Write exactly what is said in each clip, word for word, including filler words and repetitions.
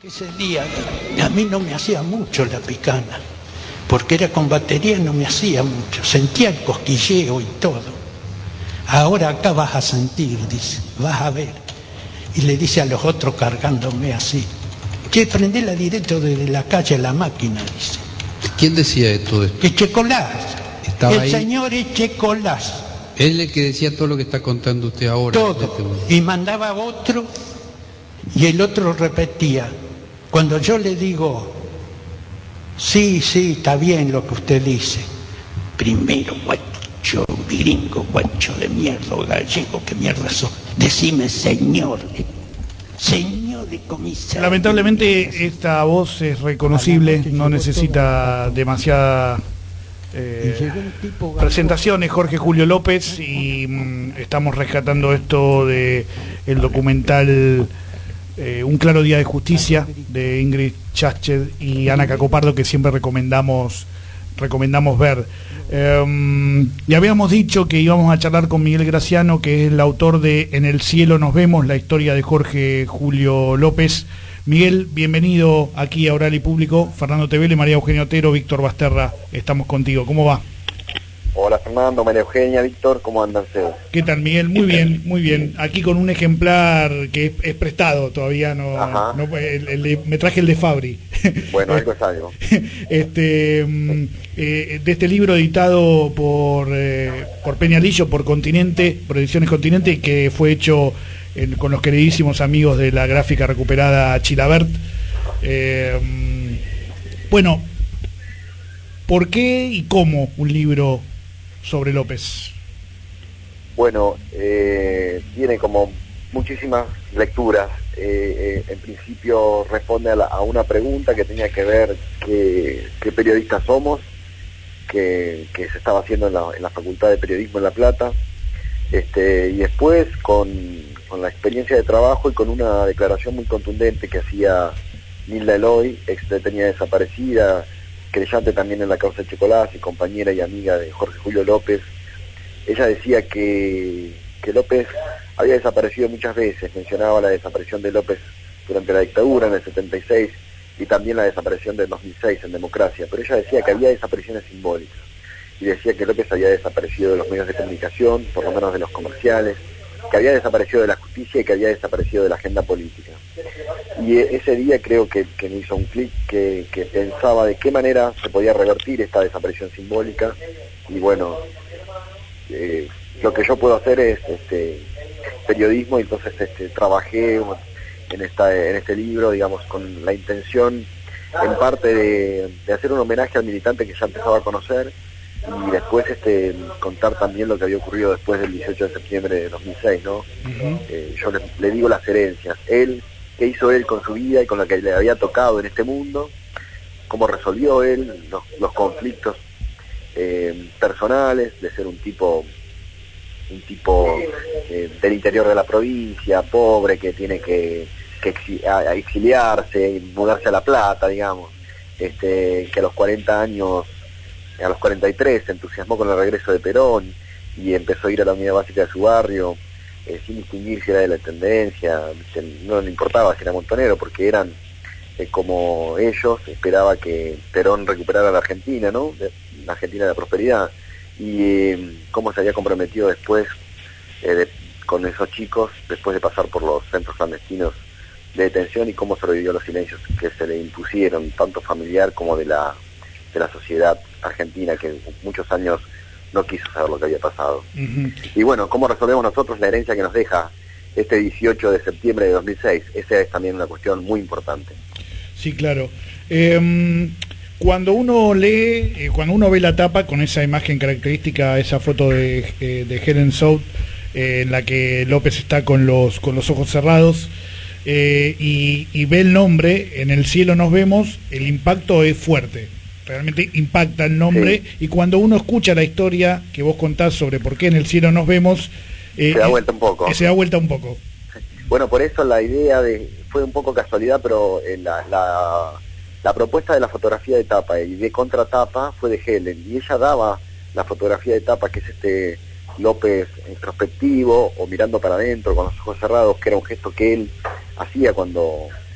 Ese día a mí no me hacía mucho la picana, porque era con batería, no me hacía mucho, sentía el cosquilleo y todo. Ahora acá vas a sentir, dice, vas a ver. Y le dice a los otros cargándome así, che, prendela directo desde la calle a la máquina, dice. ¿Quién decía esto? Echecolás, el ahí. señor Echecolás. Él es el que decía todo lo que está contando usted ahora. Todo, y mandaba a otro, y el otro repetía. Cuando yo le digo, sí, sí, está bien lo que usted dice, primero, guacho, gringo, guacho de mierda, gallego, ¿qué mierda sos? Decime señor, señor de comisario. Lamentablemente esta voz es reconocible, no necesita demasiada eh, presentaciones. Jorge Julio López, y mm, estamos rescatando esto de el documental Eh, Un claro día de justicia de Ingrid Schachted y Ana Cacopardo, que siempre recomendamos recomendamos ver. Eh, y habíamos dicho que íbamos a charlar con Miguel Graciano, que es el autor de En el cielo nos vemos, la historia de Jorge Julio López. Miguel, bienvenido aquí a Oral y Público. Fernando Tevele, María Eugenia Otero, Víctor Basterra, estamos contigo. ¿Cómo va? Hola Fernando, María Eugenia, Víctor, ¿cómo andan ustedes? ¿Qué tal, Miguel? Muy bien, muy bien. Aquí con un ejemplar que es, es prestado, todavía no, no el, el de, me traje el de Fabri. Bueno, algo es algo. Este, eh, de este libro editado por eh, por Peñalillo, por Continente, por Ediciones Continente, que fue hecho en, con los queridísimos amigos de la gráfica recuperada Chilabert. Eh, bueno, ¿por qué y cómo un libro sobre López? Bueno, eh, tiene como muchísimas lecturas. Eh, eh, en principio responde a, la, a una pregunta que tenía que ver qué, qué periodistas somos, que, que se estaba haciendo en la, en la Facultad de Periodismo en La Plata, este, y después con, con la experiencia de trabajo y con una declaración muy contundente que hacía Nilda Eloy, ex detenida desaparecida, creyente también en la causa de Echecolás y compañera y amiga de Jorge Julio López. Ella decía que, que López había desaparecido muchas veces, mencionaba la desaparición de López durante la dictadura en el setenta y seis y también la desaparición del dos mil seis en Democracia, pero ella decía que había desapariciones simbólicas y decía que López había desaparecido de los medios de comunicación, por lo menos de los comerciales, que había desaparecido de la justicia y que había desaparecido de la agenda política. Y ese día creo que, que me hizo un clic, que, que pensaba de qué manera se podía revertir esta desaparición simbólica, y bueno, eh, lo que yo puedo hacer es este periodismo, y entonces este, trabajé en, esta, en este libro, digamos, con la intención en parte de, de hacer un homenaje al militante que ya empezaba a conocer, y después este contar también lo que había ocurrido después del dieciocho de septiembre de dos mil seis, ¿no? Uh-huh. eh, yo le, le digo las herencias, él, qué hizo él con su vida y con lo que le había tocado en este mundo, cómo resolvió él los, los conflictos eh, personales, de ser un tipo un tipo eh, del interior de la provincia, pobre, que tiene que, que exi- a, a exiliarse y mudarse a La Plata, digamos, este que a los cuarenta años, a los cuarenta y tres se entusiasmó con el regreso de Perón y empezó a ir a la unidad básica de su barrio, eh, sin distinguir si era de la tendencia, no le importaba si era montonero, porque eran eh, como ellos, esperaba que Perón recuperara la Argentina, ¿no? La Argentina de la prosperidad, y eh, cómo se había comprometido después eh, de, con esos chicos, después de pasar por los centros clandestinos de detención, y cómo sobrevivió los silencios que se le impusieron, tanto familiar como de la de la sociedad argentina, que muchos años no quiso saber lo que había pasado. Uh-huh. Y bueno, ¿cómo resolvemos nosotros la herencia que nos deja este dieciocho de septiembre de dos mil seis? Esa es también una cuestión muy importante. Sí, claro. Eh, cuando uno lee, eh, cuando uno ve la tapa con esa imagen característica, esa foto de, eh, de Helen South, eh, en la que López está con los, con los ojos cerrados, eh, y, y ve el nombre, En el cielo nos vemos, el impacto es fuerte. Realmente impacta el nombre, sí. Y cuando uno escucha la historia que vos contás sobre por qué En el cielo nos vemos, eh, se da vuelta un poco. Eh, se da vuelta un poco. Bueno, por eso la idea de fue un poco casualidad, pero eh, la, la, la propuesta de la fotografía de tapa y de contratapa fue de Helen, y ella daba la fotografía de tapa, que es este López introspectivo o mirando para adentro con los ojos cerrados, que era un gesto que él hacía cuando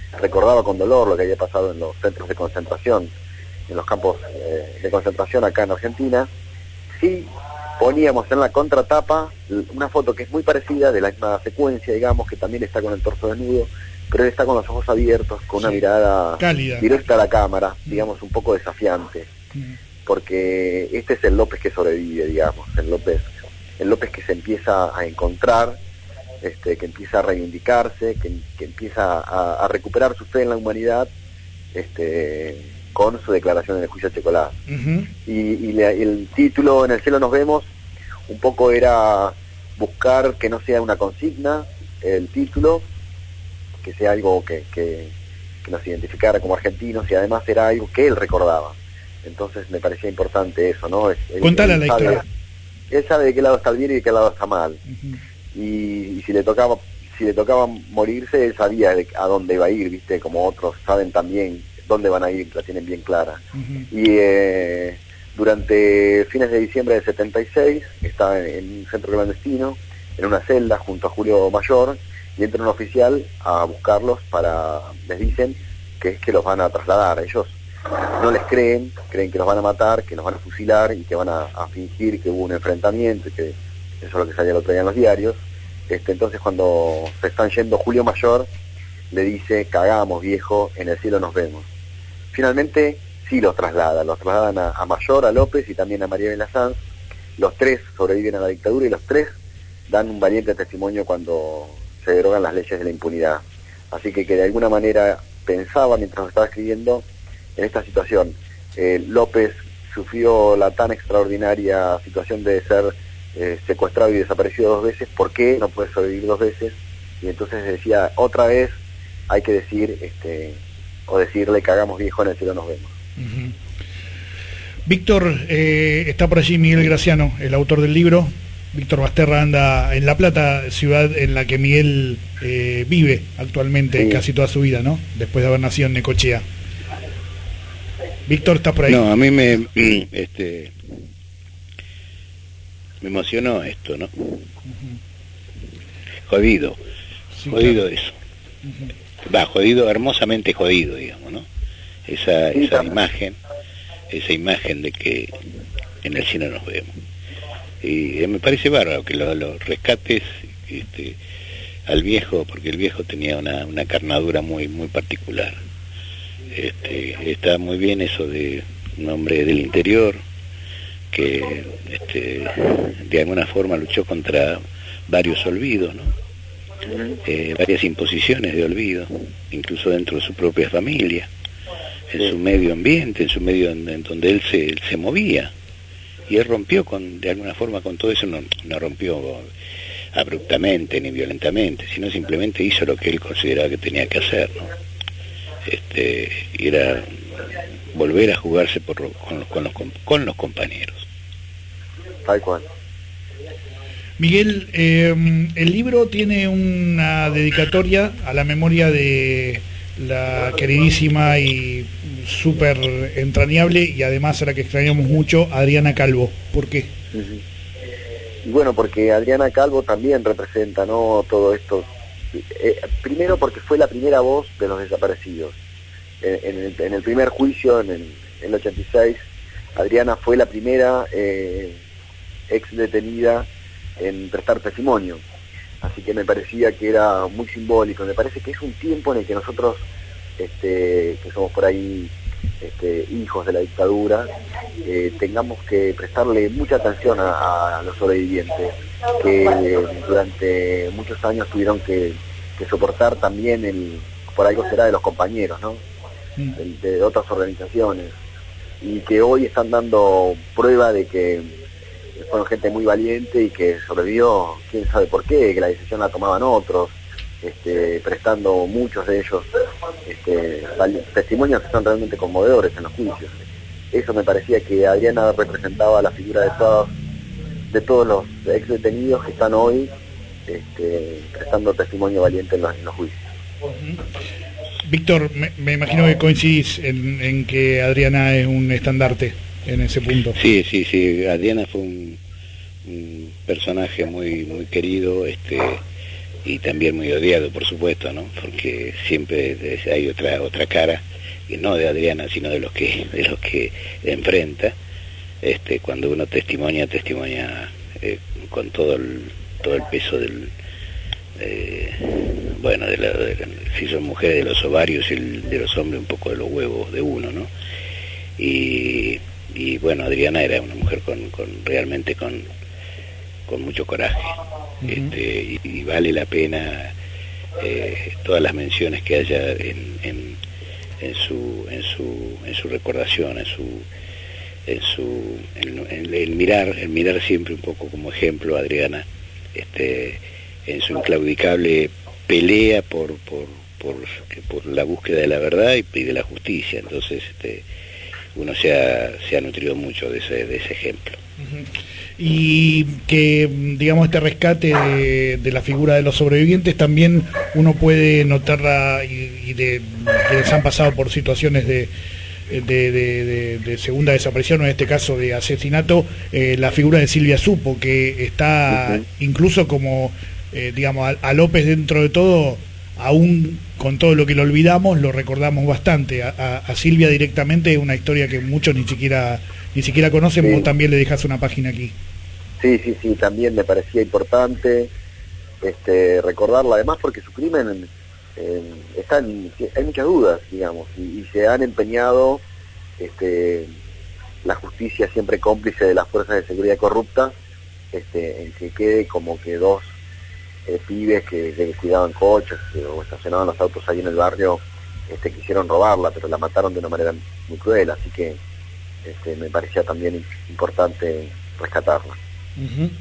recordaba con dolor lo que había pasado en los centros de concentración, en los campos eh, de concentración acá en Argentina. Sí poníamos en la contratapa una foto que es muy parecida, de la misma secuencia, digamos, que también está con el torso desnudo, pero él está con los ojos abiertos, con una sí. mirada cálida, directa a la cámara, digamos, un poco desafiante, mm. porque este es el López que sobrevive, digamos, el López, el López que se empieza a encontrar, este, que empieza a reivindicarse, que, que empieza a, a recuperar su fe en la humanidad, este, con su declaración en el juicio a Checolás. Uh-huh. Y, y, le, y el título, En el cielo nos vemos, un poco era buscar que no sea una consigna el título, que sea algo que, que, que nos identificara como argentinos, y además era algo que él recordaba. Entonces me parecía importante eso, ¿no? Él, Contale él la sabe, historia. Él sabe de qué lado está el bien y de qué lado está mal. Uh-huh. y, y si le tocaba si le tocaba morirse, él sabía de, a dónde iba a ir, ¿viste? Como otros saben también dónde van a ir, la tienen bien clara. Uh-huh. Y eh, durante fines de diciembre del setenta y seis, está en, en un centro clandestino, en una celda, junto a Julio Mayor, y entra un oficial a buscarlos para, les dicen que es que los van a trasladar. Ellos no les creen, creen que los van a matar, que los van a fusilar y que van a, a fingir que hubo un enfrentamiento, y que eso es lo que salía el otro día en los diarios. Este, entonces cuando se están yendo, Julio Mayor le dice: cagamos, viejo, en el cielo nos vemos. Finalmente sí los trasladan, los trasladan a, a Mayor, a López y también a María Belén Sanz. Los tres sobreviven a la dictadura y los tres dan un valiente testimonio cuando se derogan las leyes de la impunidad. Así que que de alguna manera pensaba, mientras lo estaba escribiendo, en esta situación. Eh, López sufrió la tan extraordinaria situación de ser eh, secuestrado y desaparecido dos veces. ¿Por qué no puede sobrevivir dos veces? Y entonces decía, otra vez hay que decir, este, o decirle: cagamos, viejo, en el cielo nos vemos. Uh-huh. Víctor, eh, está por allí Miguel Graciano, el autor del libro. Víctor Basterra anda en La Plata, ciudad en la que Miguel eh, vive actualmente, sí, casi toda su vida, ¿no? Después de haber nacido en Necochea. Víctor, ¿estás por ahí? No, a mí me este me emocionó esto, ¿no? Uh-huh. Jodido, sí, jodido claro. Eso. Uh-huh. Va, jodido, hermosamente jodido, digamos, ¿no? Esa, sí, esa imagen, esa imagen de que en el cielo nos vemos. Y eh, me parece bárbaro que lo, lo rescates este, al viejo, porque el viejo tenía una, una carnadura muy muy particular. Este, está muy bien eso de un hombre del interior que este, de alguna forma luchó contra varios olvidos, ¿no? Eh, varias imposiciones de olvido, incluso dentro de su propia familia, en su medio ambiente, en su medio en, en donde él se, él se movía. Y él rompió con, de alguna forma con todo eso, no, no rompió abruptamente ni violentamente, sino simplemente hizo lo que él consideraba que tenía que hacer, ¿no? Este, era volver a jugarse por, con, los, con, los, con los compañeros. Tal cual. Miguel, eh, el libro tiene una dedicatoria a la memoria de la queridísima y súper entrañable, y además a la que extrañamos mucho, Adriana Calvo. ¿Por qué? Uh-huh. Y bueno, porque Adriana Calvo también representa, ¿no?, todo esto. Eh, primero porque fue la primera voz de los desaparecidos. En, en, el, en el primer juicio, en el, en el ochenta y seis, Adriana fue la primera eh, ex detenida en prestar testimonio. Así que me parecía que era muy simbólico. Me parece que es un tiempo en el que nosotros, este, que somos por ahí este, hijos de la dictadura, eh, tengamos que prestarle mucha atención a, a los sobrevivientes, que eh, durante muchos años tuvieron que, que soportar también el, por algo será de los compañeros, ¿no? De, de otras organizaciones, y que hoy están dando prueba de que fueron gente muy valiente y que sobrevivió, quién sabe por qué, que la decisión la tomaban otros, este, prestando muchos de ellos este, testimonios que son realmente conmovedores en los juicios. Eso me parecía que Adriana representaba la figura de todos, de todos los ex detenidos que están hoy este, prestando testimonio valiente en los, en los juicios. Víctor, me, me imagino que coincidís en, en que Adriana es un estandarte en ese punto. Sí, sí, sí. Adriana fue un, un personaje muy muy querido, este, y también muy odiado, por supuesto, ¿no? Porque siempre hay otra otra cara, y no de Adriana, sino de los que de los que enfrenta. Este, cuando uno testimonia, testimonia eh, con todo el todo el peso del eh, bueno, de la, de la, si son mujeres, de los ovarios, y el, de los hombres un poco de los huevos de uno, ¿no? Y, y bueno, Adriana era una mujer con, con realmente con, con mucho coraje. Uh-huh. Este, y, y vale la pena eh, todas las menciones que haya en, en, en su en su en su recordación, en su en su en, en el mirar el mirar siempre un poco como ejemplo a Adriana, este, en su inclaudicable pelea por por por, por la búsqueda de la verdad y, y de la justicia. Entonces este, uno se ha, se ha nutrido mucho de ese, de ese ejemplo. Uh-huh. Y que, digamos, este rescate de, de la figura de los sobrevivientes también uno puede notarla, y, y de quienes han pasado por situaciones de, de, de, de, de segunda desaparición, o en este caso de asesinato, eh, la figura de Silvia Supo, que está uh-huh. incluso como, eh, digamos, a, a López dentro de todo, aún con todo lo que lo olvidamos, lo recordamos bastante. A, a, a Silvia directamente, una historia que muchos ni siquiera ni siquiera conocen. Sí. Vos también le dejás una página aquí. Sí, sí, sí, también me parecía importante este, recordarla, además porque su crimen eh, está en, hay muchas dudas, digamos, y, y se han empeñado este, la justicia, siempre cómplice de las fuerzas de seguridad corruptas, este, en que quede como que dos eh, pibes que, que cuidaban coches que, o estacionaban los autos ahí en el barrio, este, quisieron robarla, pero la mataron de una manera muy cruel, así que este, me parecía también importante rescatarla. Uh-huh.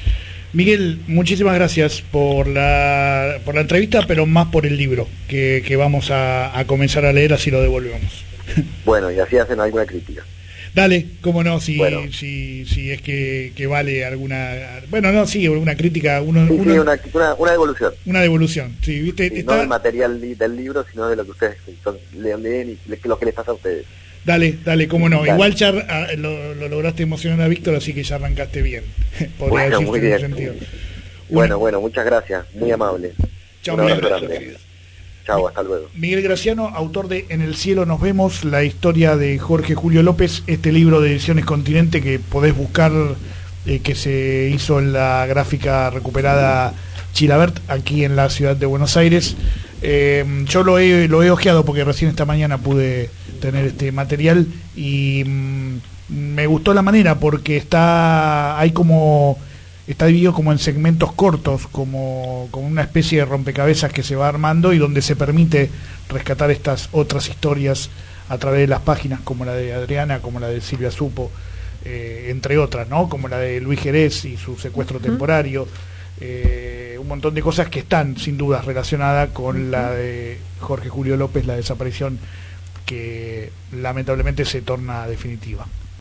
Miguel, muchísimas gracias por la por la entrevista, pero más por el libro que, que vamos a, a comenzar a leer, así lo devolvemos. Bueno, y así hacen alguna crítica. Dale, cómo no, si bueno. si, si es que, que vale alguna... Bueno, no, sí, una crítica... Uno, sí, uno, sí, una, una, una devolución. Una devolución, sí, ¿viste? Sí, está... no del material li, del libro, sino de lo que ustedes leen, leen y lo que les pasa a ustedes. Dale, dale, cómo no. Dale. Igual ya lo, lo lograste emocionar a Víctor, así que ya arrancaste bien. Bueno, muy bien. Sentido. Bueno, bueno, muchas gracias, muy amable. Chao, Miguel. Miguel. Chao, hasta luego. Miguel Graciano, autor de En el cielo nos vemos, la historia de Jorge Julio López, este libro de Ediciones Continente que podés buscar, eh, que se hizo en la gráfica recuperada Chilabert, aquí en la ciudad de Buenos Aires. Eh, yo lo he, lo he ojeado porque recién esta mañana pude tener este material y mmm, me gustó la manera porque está hay como está dividido como en segmentos cortos, como, como una especie de rompecabezas que se va armando y donde se permite rescatar estas otras historias a través de las páginas, como la de Adriana, como la de Silvia Supo, eh, entre otras, ¿no? Como la de Luis Jerez y su secuestro temporario. Eh, un montón de cosas que están sin dudas relacionadas con la de Jorge Julio López, la desaparición que lamentablemente se torna definitiva.